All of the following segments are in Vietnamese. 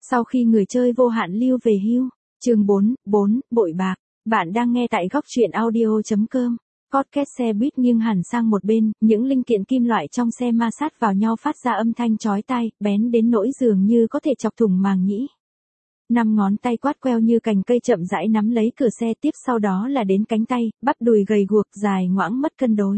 Sau khi người chơi vô hạn lưu về hưu. Chương 4, bội bạc. Bạn đang nghe tại góc truyện audio.com. Podcast xe buýt nghiêng hẳn sang một bên, những linh kiện kim loại trong xe ma sát vào nhau phát ra âm thanh chói tai, bén đến nỗi dường như có thể chọc thủng màng nhĩ. 5 ngón tay quát queo như cành cây chậm rãi nắm lấy cửa xe, tiếp sau đó là đến cánh tay, bắp đùi gầy guộc dài ngoãng mất cân đối.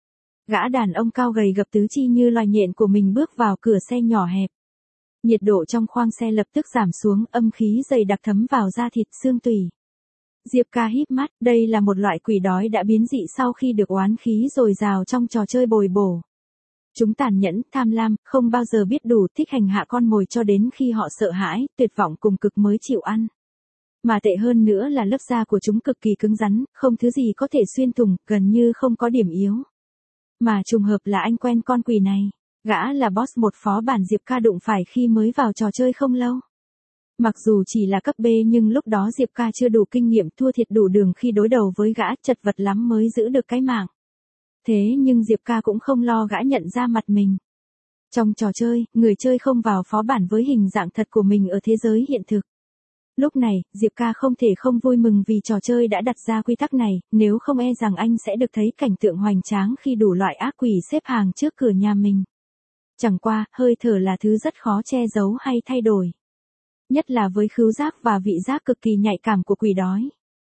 Gã đàn ông cao gầy gập tứ chi như loài nhện của mình bước vào cửa xe nhỏ hẹp. Nhiệt độ trong khoang xe lập tức giảm xuống, âm khí dày đặc thấm vào da thịt xương tủy. Diệp Ca híp mắt, đây là một loại quỷ đói đã biến dị sau khi được oán khí dồi dào trong trò chơi bồi bổ. Chúng tàn nhẫn, tham lam, không bao giờ biết đủ, thích hành hạ con mồi cho đến khi họ sợ hãi, tuyệt vọng cùng cực mới chịu ăn. Mà tệ hơn nữa là lớp da của chúng cực kỳ cứng rắn, không thứ gì có thể xuyên thủng, gần như không có điểm yếu. Mà trùng hợp là anh quen con quỷ này. Gã là boss một phó bản Diệp Ca đụng phải khi mới vào trò chơi không lâu. Mặc dù chỉ là cấp B nhưng lúc đó Diệp Ca chưa đủ kinh nghiệm, thua thiệt đủ đường khi đối đầu với gã, chật vật lắm mới giữ được cái mạng. Thế nhưng Diệp Ca cũng không lo gã nhận ra mặt mình. Trong trò chơi, người chơi không vào phó bản với hình dạng thật của mình ở thế giới hiện thực. Lúc này, Diệp Ca không thể không vui mừng vì trò chơi đã đặt ra quy tắc này, nếu không e rằng anh sẽ được thấy cảnh tượng hoành tráng khi đủ loại ác quỷ xếp hàng trước cửa nhà mình. Chẳng qua, hơi thở là thứ rất khó che giấu hay thay đổi. Nhất là với khứu giác và vị giác cực kỳ nhạy cảm của quỷ đói.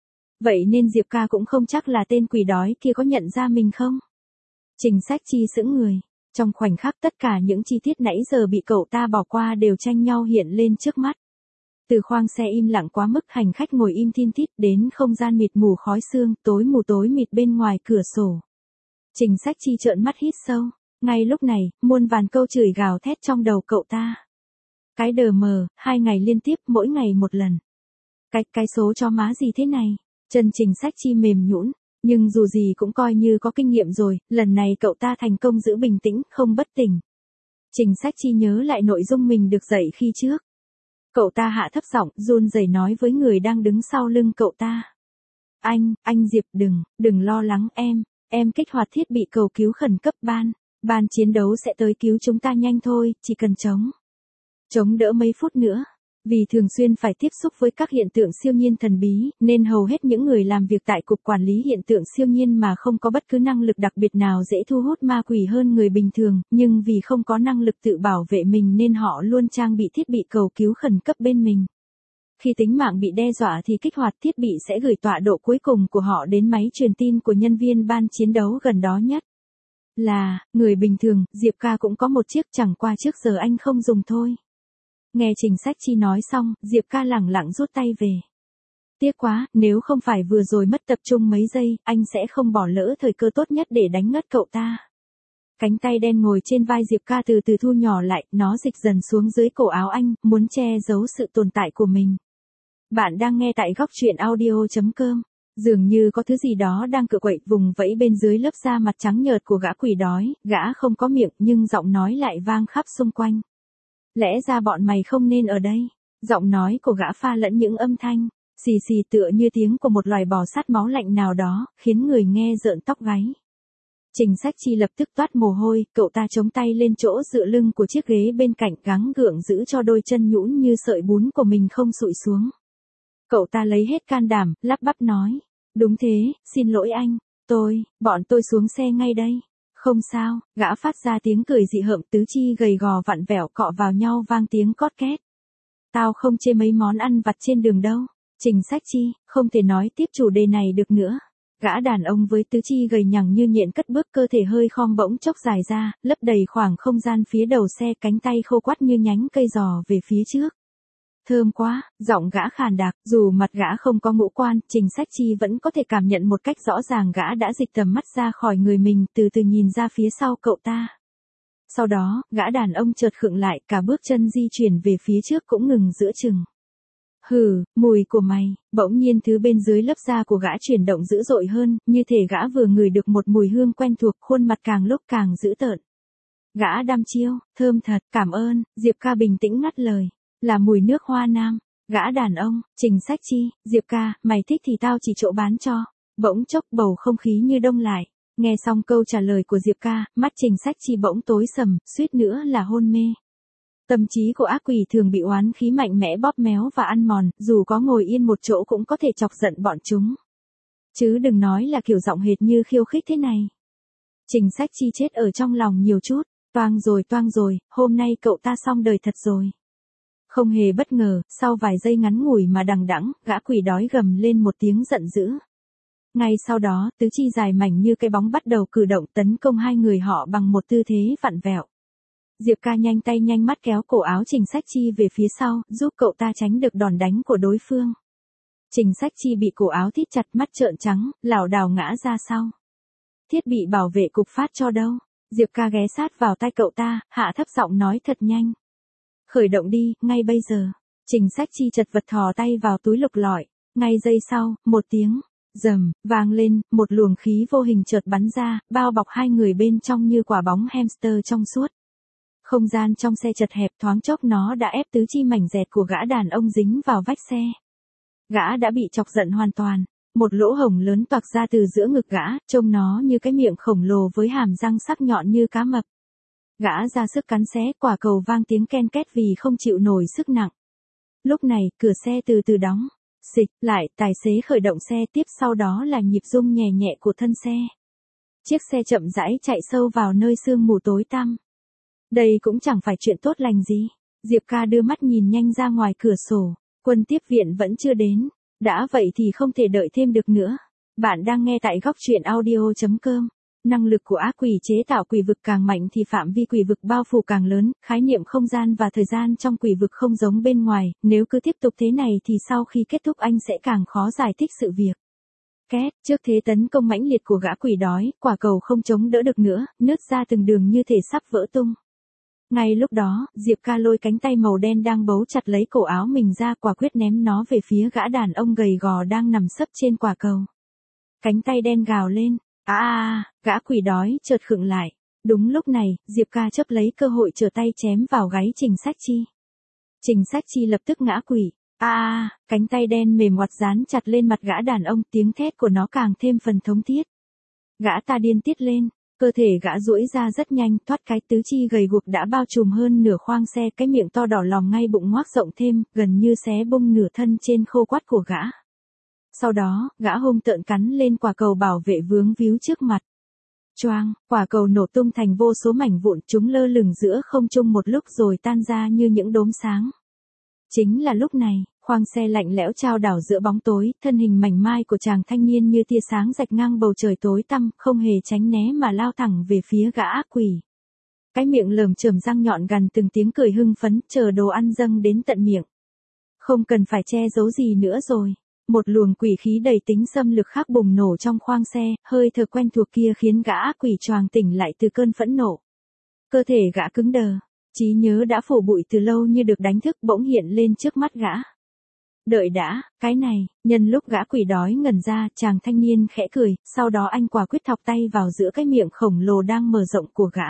Vậy nên Diệp Ca cũng không chắc là tên quỷ đói kia có nhận ra mình không? Trình Sách Chi sững người. Trong khoảnh khắc tất cả những chi tiết nãy giờ bị cậu ta bỏ qua đều tranh nhau hiện lên trước mắt. Từ khoang xe im lặng quá mức, hành khách ngồi im thin thít, đến không gian mịt mù khói sương, tối mịt bên ngoài cửa sổ. Trình Sách Chi trợn mắt hít sâu. Ngay lúc này, muôn vàn câu chửi gào thét trong đầu cậu ta. Cái đờ mờ, 2 ngày liên tiếp, mỗi ngày một lần. Cái số cho má gì thế này? Chân Trình Sách Chi mềm nhũn, nhưng dù gì cũng coi như có kinh nghiệm rồi, lần này cậu ta thành công giữ bình tĩnh, không bất tỉnh. Trình Sách Chi nhớ lại nội dung mình được dạy khi trước. Cậu ta hạ thấp giọng, run rẩy nói với người đang đứng sau lưng cậu ta. Anh Diệp đừng lo lắng em kích hoạt thiết bị cầu cứu khẩn cấp ban chiến đấu sẽ tới cứu chúng ta nhanh thôi, chỉ cần chống đỡ mấy phút nữa. Vì thường xuyên phải tiếp xúc với các hiện tượng siêu nhiên thần bí, nên hầu hết những người làm việc tại Cục Quản lý Hiện tượng Siêu nhiên mà không có bất cứ năng lực đặc biệt nào dễ thu hút ma quỷ hơn người bình thường, nhưng vì không có năng lực tự bảo vệ mình nên họ luôn trang bị thiết bị cầu cứu khẩn cấp bên mình. Khi tính mạng bị đe dọa thì kích hoạt thiết bị sẽ gửi tọa độ cuối cùng của họ đến máy truyền tin của nhân viên ban chiến đấu gần đó nhất. Là người bình thường, Diệp Ca cũng có một chiếc, chẳng qua trước giờ anh không dùng thôi. Nghe Trình Sách Chi nói xong, Diệp Ca lẳng lặng rút tay về. Tiếc quá, nếu không phải vừa rồi mất tập trung mấy giây, anh sẽ không bỏ lỡ thời cơ tốt nhất để đánh ngất cậu ta. Cánh tay đen ngồi trên vai Diệp Ca từ từ thu nhỏ lại, nó dịch dần xuống dưới cổ áo anh, muốn che giấu sự tồn tại của mình. Bạn đang nghe tại góc truyện audio.com. Dường như có thứ gì đó đang cựa quậy vùng vẫy bên dưới lớp da mặt trắng nhợt của gã quỷ đói, gã không có miệng nhưng giọng nói lại vang khắp xung quanh. Lẽ ra bọn mày không nên ở đây. Giọng nói của gã pha lẫn những âm thanh, xì xì tựa như tiếng của một loài bò sát máu lạnh nào đó, khiến người nghe rợn tóc gáy. Trình Sách Chi lập tức toát mồ hôi, cậu ta chống tay lên chỗ dựa lưng của chiếc ghế bên cạnh, gắng gượng giữ cho đôi chân nhũn như sợi bún của mình không sụi xuống. Cậu ta lấy hết can đảm, lắp bắp nói. Đúng thế, xin lỗi anh, bọn tôi xuống xe ngay đây. Không sao, gã phát ra tiếng cười dị hợm, tứ chi gầy gò vặn vẹo cọ vào nhau vang tiếng cót két. Tao không chê mấy món ăn vặt trên đường đâu. Trình Sách Chi, không thể nói tiếp chủ đề này được nữa. Gã đàn ông với tứ chi gầy nhằng như nhện cất bước, cơ thể hơi khom bỗng chốc dài ra, lấp đầy khoảng không gian phía đầu xe, cánh tay khô quắt như nhánh cây giò về phía trước. Thơm quá, giọng gã khàn đặc, dù mặt gã không có ngũ quan, Trình Sách Chi vẫn có thể cảm nhận một cách rõ ràng gã đã dịch tầm mắt ra khỏi người mình, từ từ nhìn ra phía sau cậu ta. Sau đó, gã đàn ông chợt khựng lại, cả bước chân di chuyển về phía trước cũng ngừng giữa chừng. Hừ, mùi của mày, bỗng nhiên thứ bên dưới lớp da của gã chuyển động dữ dội hơn, như thể gã vừa ngửi được một mùi hương quen thuộc, khuôn mặt càng lúc càng dữ tợn. Gã đăm chiêu, thơm thật, cảm ơn, Diệp Ca bình tĩnh ngắt lời. Là mùi nước hoa nam. Gã đàn ông, Trình Sách Chi, Diệp Ca, mày thích thì tao chỉ chỗ bán cho. Bỗng chốc bầu không khí như đông lại. Nghe xong câu trả lời của Diệp Ca, mắt Trình Sách Chi bỗng tối sầm, suýt nữa là hôn mê. Tâm trí của ác quỷ thường bị oán khí mạnh mẽ bóp méo và ăn mòn, dù có ngồi yên một chỗ cũng có thể chọc giận bọn chúng. Chứ đừng nói là kiểu giọng hệt như khiêu khích thế này. Trình Sách Chi chết ở trong lòng nhiều chút, toang rồi, hôm nay cậu ta xong đời thật rồi. Không hề bất ngờ, sau vài giây ngắn ngủi mà đằng đẵng, gã quỷ đói gầm lên một tiếng giận dữ. Ngay sau đó, tứ chi dài mảnh như cái bóng bắt đầu cử động tấn công hai người họ bằng một tư thế vặn vẹo. Diệp Ca nhanh tay nhanh mắt kéo cổ áo Trình Sách Chi về phía sau, giúp cậu ta tránh được đòn đánh của đối phương. Trình Sách Chi bị cổ áo thít chặt, mắt trợn trắng, lảo đảo ngã ra sau. Thiết bị bảo vệ cục phát cho đâu? Diệp Ca ghé sát vào tai cậu ta, hạ thấp giọng nói thật nhanh. Khởi động đi, ngay bây giờ. Trình Sách Chi chật vật thò tay vào túi lục lọi. Ngay giây sau, một tiếng rầm vang lên, một luồng khí vô hình chợt bắn ra, bao bọc hai người bên trong như quả bóng hamster trong suốt. Không gian trong xe chật hẹp, thoáng chốc nó đã ép tứ chi mảnh dẹt của gã đàn ông dính vào vách xe. Gã đã bị chọc giận hoàn toàn. Một lỗ hổng lớn toạc ra từ giữa ngực gã, trông nó như cái miệng khổng lồ với hàm răng sắc nhọn như cá mập. Gã ra sức cắn xé, quả cầu vang tiếng ken két vì không chịu nổi sức nặng. Lúc này, cửa xe từ từ đóng. Xịch lại, tài xế khởi động xe, tiếp sau đó là nhịp rung nhẹ nhẹ của thân xe. Chiếc xe chậm rãi chạy sâu vào nơi sương mù tối tăm. Đây cũng chẳng phải chuyện tốt lành gì. Diệp Ca đưa mắt nhìn nhanh ra ngoài cửa sổ. Quân tiếp viện vẫn chưa đến. Đã vậy thì không thể đợi thêm được nữa. Bạn đang nghe tại góc truyện audio.com. Năng lực của ác quỷ chế tạo quỷ vực càng mạnh thì phạm vi quỷ vực bao phủ càng lớn, khái niệm không gian và thời gian trong quỷ vực không giống bên ngoài, nếu cứ tiếp tục thế này thì sau khi kết thúc anh sẽ càng khó giải thích sự việc. Két, trước thế tấn công mãnh liệt của gã quỷ đói, quả cầu không chống đỡ được nữa, nứt ra từng đường như thể sắp vỡ tung. Ngay lúc đó, Diệp Ca lôi cánh tay màu đen đang bấu chặt lấy cổ áo mình ra, quả quyết ném nó về phía gã đàn ông gầy gò đang nằm sấp trên quả cầu. Cánh tay đen gào lên. Gã quỷ đói chợt khựng lại. Đúng lúc này, Diệp Ca chớp lấy cơ hội trở tay chém vào gáy Trình Sách Chi. Trình Sách Chi lập tức ngã quỵ. Cánh tay đen mềm ngoặt dán chặt lên mặt gã đàn ông, tiếng thét của nó càng thêm phần thống thiết. Gã ta điên tiết lên, cơ thể gã duỗi ra rất nhanh, thoát cái tứ chi gầy guộc đã bao trùm hơn nửa khoang xe, cái miệng to đỏ lòm ngay bụng ngoác rộng thêm, gần như xé bung nửa thân trên khô quắt của gã. Sau đó, gã hung tợn cắn lên quả cầu bảo vệ vướng víu trước mặt. Choang, quả cầu nổ tung thành vô số mảnh vụn, chúng lơ lửng giữa không trung một lúc rồi tan ra như những đốm sáng. Chính là lúc này, khoang xe lạnh lẽo chao đảo giữa bóng tối, thân hình mảnh mai của chàng thanh niên như tia sáng rạch ngang bầu trời tối tăm, không hề tránh né mà lao thẳng về phía gã ác quỷ. Cái miệng lởm chởm răng nhọn gằn từng tiếng cười hưng phấn, chờ đồ ăn dâng đến tận miệng. Không cần phải che giấu gì nữa rồi. Một luồng quỷ khí đầy tính xâm lực khác bùng nổ trong khoang xe, hơi thở quen thuộc kia khiến gã ác quỷ choàng tỉnh lại từ cơn phẫn nộ. Cơ thể gã cứng đờ, trí nhớ đã phủ bụi từ lâu như được đánh thức bỗng hiện lên trước mắt gã. Đợi đã, cái này, nhân lúc gã quỷ đói ngẩn ra, chàng thanh niên khẽ cười, sau đó anh quả quyết thọc tay vào giữa cái miệng khổng lồ đang mở rộng của gã.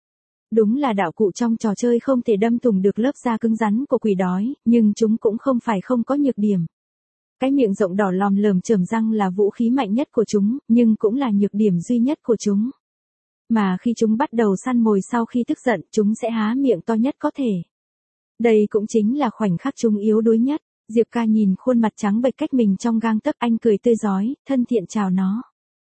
Đúng là đạo cụ trong trò chơi không thể đâm thủng được lớp da cứng rắn của quỷ đói, nhưng chúng cũng không phải không có nhược điểm. Cái miệng rộng đỏ lòm lởm chởm răng là vũ khí mạnh nhất của chúng, nhưng cũng là nhược điểm duy nhất của chúng. Mà khi chúng bắt đầu săn mồi sau khi tức giận, chúng sẽ há miệng to nhất có thể. Đây cũng chính là khoảnh khắc chúng yếu đuối nhất. Diệp Ca nhìn khuôn mặt trắng bệch cách mình trong gang tấc, anh cười tươi rói, thân thiện chào nó.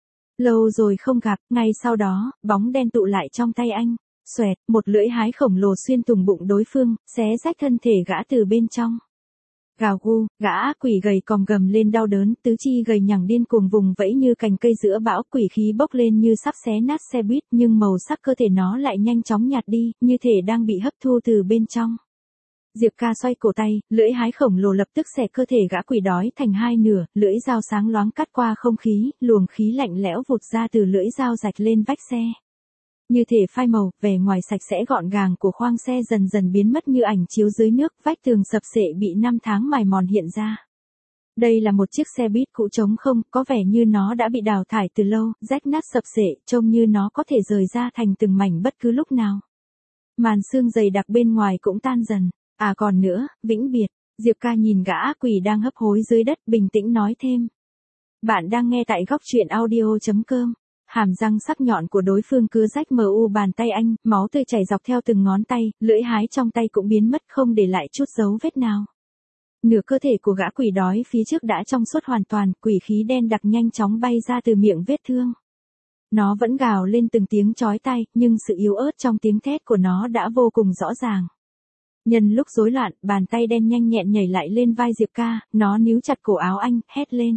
Lâu rồi không gặp, ngay sau đó, bóng đen tụ lại trong tay anh. Xoẹt, một lưỡi hái khổng lồ xuyên thủng bụng đối phương, xé rách thân thể gã từ bên trong. Gào gu, gã ác quỷ gầy còm gầm lên đau đớn, tứ chi gầy nhằng điên cuồng vùng vẫy như cành cây giữa bão, quỷ khí bốc lên như sắp xé nát xe buýt, nhưng màu sắc cơ thể nó lại nhanh chóng nhạt đi, như thể đang bị hấp thu từ bên trong. Diệp Ca xoay cổ tay, lưỡi hái khổng lồ lập tức xẻ cơ thể gã quỷ đói thành hai nửa, lưỡi dao sáng loáng cắt qua không khí, luồng khí lạnh lẽo vụt ra từ lưỡi dao rạch lên vách xe. Như thể phai màu, vẻ ngoài sạch sẽ gọn gàng của khoang xe dần dần biến mất như ảnh chiếu dưới nước, vách tường sập xệ bị năm tháng mài mòn hiện ra. Đây là một chiếc xe buýt cũ trống không, có vẻ như nó đã bị đào thải từ lâu, rách nát sập xệ, trông như nó có thể rời ra thành từng mảnh bất cứ lúc nào. Màn sương dày đặc bên ngoài cũng tan dần. Còn nữa, vĩnh biệt. Diệp Ca nhìn gã ác quỷ đang hấp hối dưới đất, bình tĩnh nói thêm. Bạn đang nghe tại góc truyện audio.com. Hàm răng sắc nhọn của đối phương cứ rách mờ u bàn tay anh, máu tươi chảy dọc theo từng ngón tay, lưỡi hái trong tay cũng biến mất không để lại chút dấu vết nào. Nửa cơ thể của gã quỷ đói phía trước đã trong suốt hoàn toàn, quỷ khí đen đặc nhanh chóng bay ra từ miệng vết thương. Nó vẫn gào lên từng tiếng chói tai, nhưng sự yếu ớt trong tiếng thét của nó đã vô cùng rõ ràng. Nhân lúc rối loạn, bàn tay đen nhanh nhẹn nhảy lại lên vai Diệp Ca, nó níu chặt cổ áo anh, hét lên.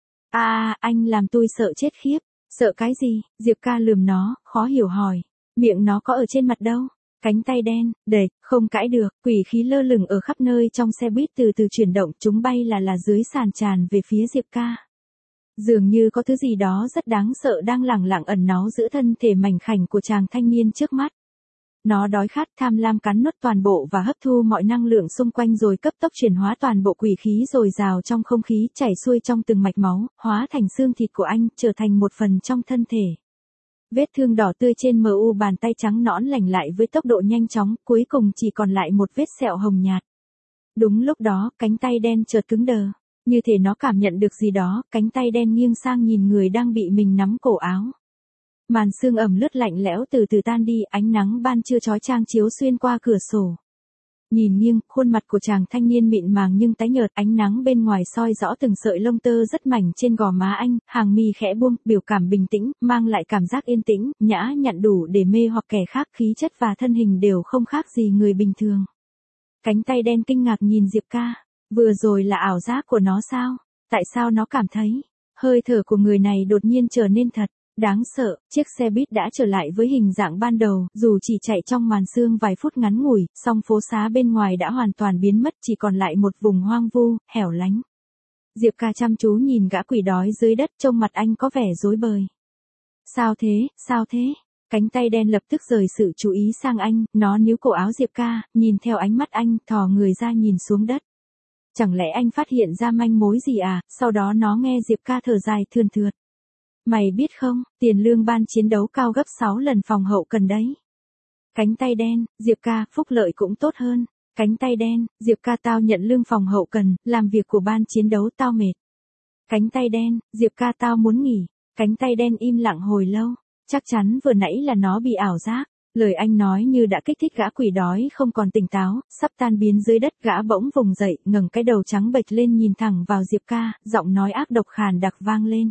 Anh làm tôi sợ chết khiếp. Sợ cái gì? Diệp Ca lườm nó, khó hiểu hỏi. Miệng nó có ở trên mặt đâu? Cánh tay đen, đệt, không cãi được, quỷ khí lơ lửng ở khắp nơi trong xe buýt từ từ chuyển động, chúng bay là dưới sàn tràn về phía Diệp Ca. Dường như có thứ gì đó rất đáng sợ đang lẳng lặng ẩn náu giữa thân thể mảnh khảnh của chàng thanh niên trước mắt. Nó đói khát tham lam cắn nuốt toàn bộ và hấp thu mọi năng lượng xung quanh rồi cấp tốc chuyển hóa toàn bộ quỷ khí dồi dào trong không khí chảy xuôi trong từng mạch máu, hóa thành xương thịt của anh, trở thành một phần trong thân thể. Vết thương đỏ tươi trên mu bàn tay trắng nõn lành lại với tốc độ nhanh chóng, cuối cùng chỉ còn lại một vết sẹo hồng nhạt. Đúng lúc đó, cánh tay đen chợt cứng đờ. Như thể nó cảm nhận được gì đó, cánh tay đen nghiêng sang nhìn người đang bị mình nắm cổ áo. Màn sương ẩm lướt lạnh lẽo từ từ tan đi, ánh nắng ban trưa chói chang chiếu xuyên qua cửa sổ. Nhìn nghiêng, khuôn mặt của chàng thanh niên mịn màng nhưng tái nhợt, ánh nắng bên ngoài soi rõ từng sợi lông tơ rất mảnh trên gò má anh, hàng mi khẽ buông, biểu cảm bình tĩnh, mang lại cảm giác yên tĩnh, nhã nhặn đủ để mê hoặc kẻ khác, khí chất và thân hình đều không khác gì người bình thường. Cánh tay đen kinh ngạc nhìn Diệp Ca, vừa rồi là ảo giác của nó sao? Tại sao nó cảm thấy, hơi thở của người này đột nhiên trở nên thật? Đáng sợ, chiếc xe buýt đã trở lại với hình dạng ban đầu, dù chỉ chạy trong màn sương vài phút ngắn ngủi, song phố xá bên ngoài đã hoàn toàn biến mất, chỉ còn lại một vùng hoang vu, hẻo lánh. Diệp Ca chăm chú nhìn gã quỷ đói dưới đất, trông mặt anh có vẻ rối bời. Sao thế, sao thế? Cánh tay đen lập tức rời sự chú ý sang anh, nó níu cổ áo Diệp Ca, nhìn theo ánh mắt anh, thò người ra nhìn xuống đất. Chẳng lẽ anh phát hiện ra manh mối gì à? Sau đó nó nghe Diệp Ca thở dài thườn thượt. Mày biết không, tiền lương ban chiến đấu cao gấp 6 lần phòng hậu cần đấy. Cánh tay đen, Diệp Ca, phúc lợi cũng tốt hơn. Cánh tay đen, Diệp Ca, tao nhận lương phòng hậu cần, làm việc của ban chiến đấu tao mệt. Cánh tay đen, Diệp Ca, tao muốn nghỉ. Cánh tay đen im lặng hồi lâu, chắc chắn vừa nãy là nó bị ảo giác. Lời anh nói như đã kích thích gã quỷ đói không còn tỉnh táo, sắp tan biến dưới đất, gã bỗng vùng dậy, ngẩng cái đầu trắng bệch lên nhìn thẳng vào Diệp Ca, giọng nói ác độc khàn đặc vang lên.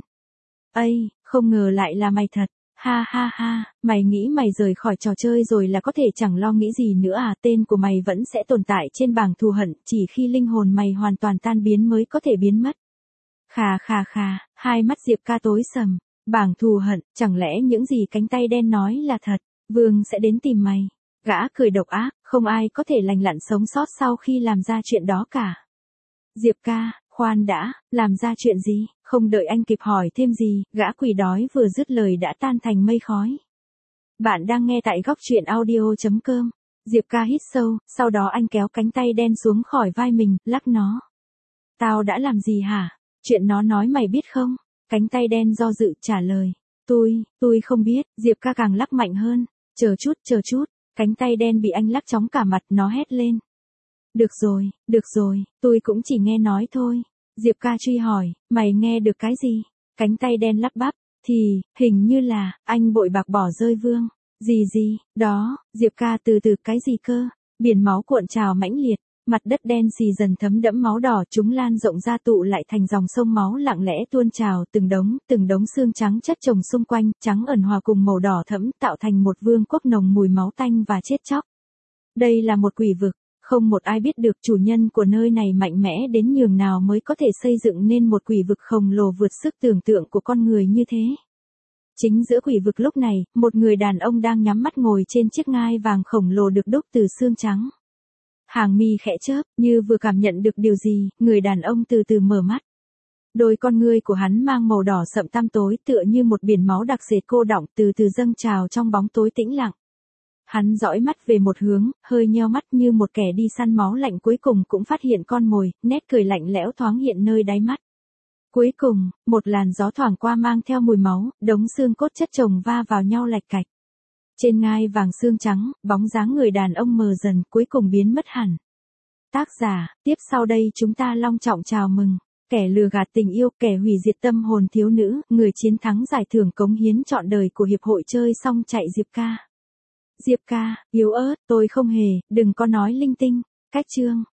Ây, không ngờ lại là mày thật, ha ha ha, mày nghĩ mày rời khỏi trò chơi rồi là có thể chẳng lo nghĩ gì nữa à, tên của mày vẫn sẽ tồn tại trên bảng thù hận, chỉ khi linh hồn mày hoàn toàn tan biến mới có thể biến mất. Khà khà khà, hai mắt Diệp Ca tối sầm, bảng thù hận, chẳng lẽ những gì cánh tay đen nói là thật, Vương sẽ đến tìm mày. Gã cười độc ác, không ai có thể lành lặn sống sót sau khi làm ra chuyện đó cả. Diệp Ca, khoan đã, làm ra chuyện gì? Không đợi anh kịp hỏi thêm gì, gã quỷ đói vừa dứt lời đã tan thành mây khói. Bạn đang nghe tại góc truyện audio.com. Diệp Ca hít sâu, sau đó anh kéo cánh tay đen xuống khỏi vai mình, lắc nó. Tao đã làm gì hả? Chuyện nó nói mày biết không? Cánh tay đen do dự trả lời. Tôi không biết, Diệp Ca càng lắc mạnh hơn. Chờ chút, cánh tay đen bị anh lắc chóng cả mặt, nó hét lên. Được rồi, tôi cũng chỉ nghe nói thôi. Diệp Ca truy hỏi, mày nghe được cái gì? Cánh tay đen lắp bắp, thì, hình như là, anh bội bạc bỏ rơi Vương. Gì, đó, Diệp Ca từ từ, cái gì cơ? Biển máu cuộn trào mãnh liệt, mặt đất đen xì dần thấm đẫm máu đỏ, chúng lan rộng ra tụ lại thành dòng sông máu lặng lẽ tuôn trào, từng đống xương trắng chất chồng xung quanh, trắng ẩn hòa cùng màu đỏ thẫm, tạo thành một vương quốc nồng mùi máu tanh và chết chóc. Đây là một quỷ vực. Không một ai biết được chủ nhân của nơi này mạnh mẽ đến nhường nào mới có thể xây dựng nên một quỷ vực khổng lồ vượt sức tưởng tượng của con người như thế. Chính giữa quỷ vực lúc này, một người đàn ông đang nhắm mắt ngồi trên chiếc ngai vàng khổng lồ được đúc từ xương trắng. Hàng mi khẽ chớp, như vừa cảm nhận được điều gì, người đàn ông từ từ mở mắt. Đôi con ngươi của hắn mang màu đỏ sậm tăm tối, tựa như một biển máu đặc sệt cô đọng, từ từ dâng trào trong bóng tối tĩnh lặng. Hắn dõi mắt về một hướng, hơi nheo mắt như một kẻ đi săn máu lạnh, cuối cùng cũng phát hiện con mồi, nét cười lạnh lẽo thoáng hiện nơi đáy mắt. Cuối cùng, một làn gió thoảng qua mang theo mùi máu, đống xương cốt chất chồng va vào nhau lạch cạch. Trên ngai vàng xương trắng, bóng dáng người đàn ông mờ dần, cuối cùng biến mất hẳn. Tác giả, tiếp sau đây chúng ta long trọng chào mừng. kẻ lừa gạt tình yêu, kẻ hủy diệt tâm hồn thiếu nữ, người chiến thắng giải thưởng cống hiến trọn đời của Hiệp hội chơi xong chạy Diệp ca. Diệp ca, yếu ớt, tôi không hề, đừng có nói linh tinh. Cách chương.